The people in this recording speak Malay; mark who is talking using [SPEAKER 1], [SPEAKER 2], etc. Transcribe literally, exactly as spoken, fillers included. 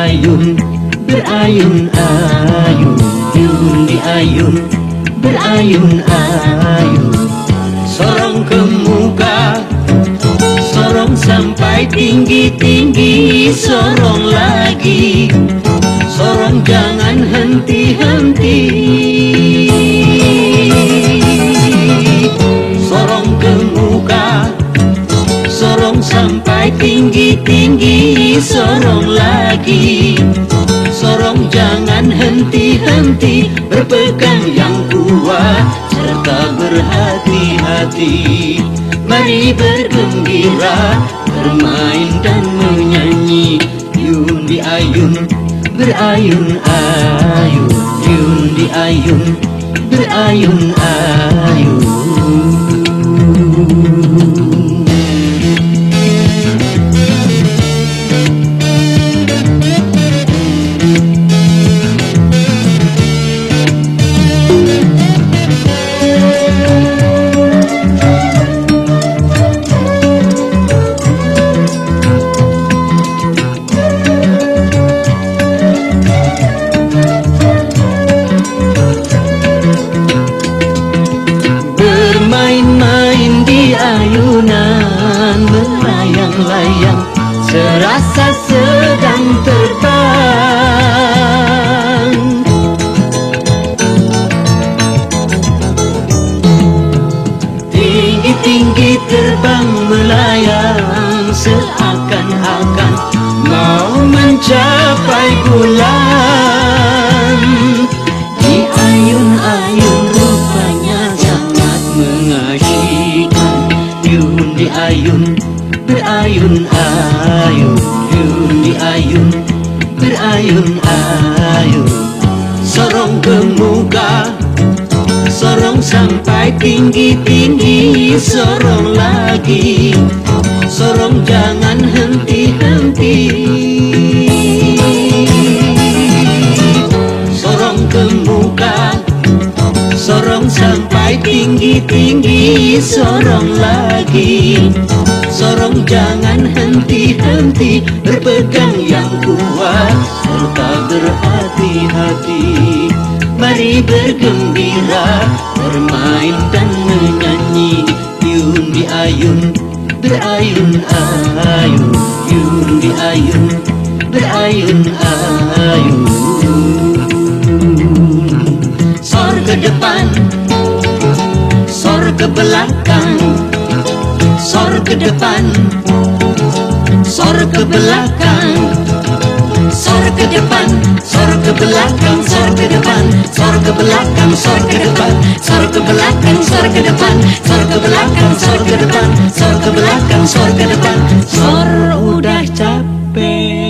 [SPEAKER 1] ayun, berayun-ayun. Yun di ayun, berayun-ayun. Sorong ke muka, sorong sampai tinggi-tinggi. Sorong lagi, sorong jangan henti-henti. Sorong ke muka, sorong sampai tinggi-tinggi. Sorong lagi, sorong jangan henti-henti. Berpegang yang kuat serta berhati-hati. Mari bergembira, bermain dan menyanyi. Yun di ayun, berayun-ayun. Yun di ayun, berayun-ayun. Melayang-layang serasa sedang terbang. Tinggi-tinggi terbang melayang, seakan-akan mau mencapai bulan. Di ayun-ayun rupanya sangat mengasyikkan. Yun di ayun, berayun-ayun. Yun di ayun, berayun-ayun. Sorong ke muka, sorong sampai tinggi-tinggi. Sorong lagi, sorong jangan henti-henti. Sorong ke muka, sorong sampai tinggi-tinggi. Sorong lagi, sorong jangan henti-henti. Berpegang yang kuat serta berhati-hati. Mari bergembira, bermain dan menyanyi. Yun di ayun, berayun-ayun. Yun di ayun, berayun-ayun. Sor ke depan, sor ke belakang. Sor ke depan, sor ke belakang. Sor ke depan, sor ke belakang. Sor ke depan, sor ke belakang. Sor ke depan, sor ke belakang. Sor ke depan, sor ke belakang. Sor ke depan, sor ke belakang. Sor ke depan. Sor udah capek,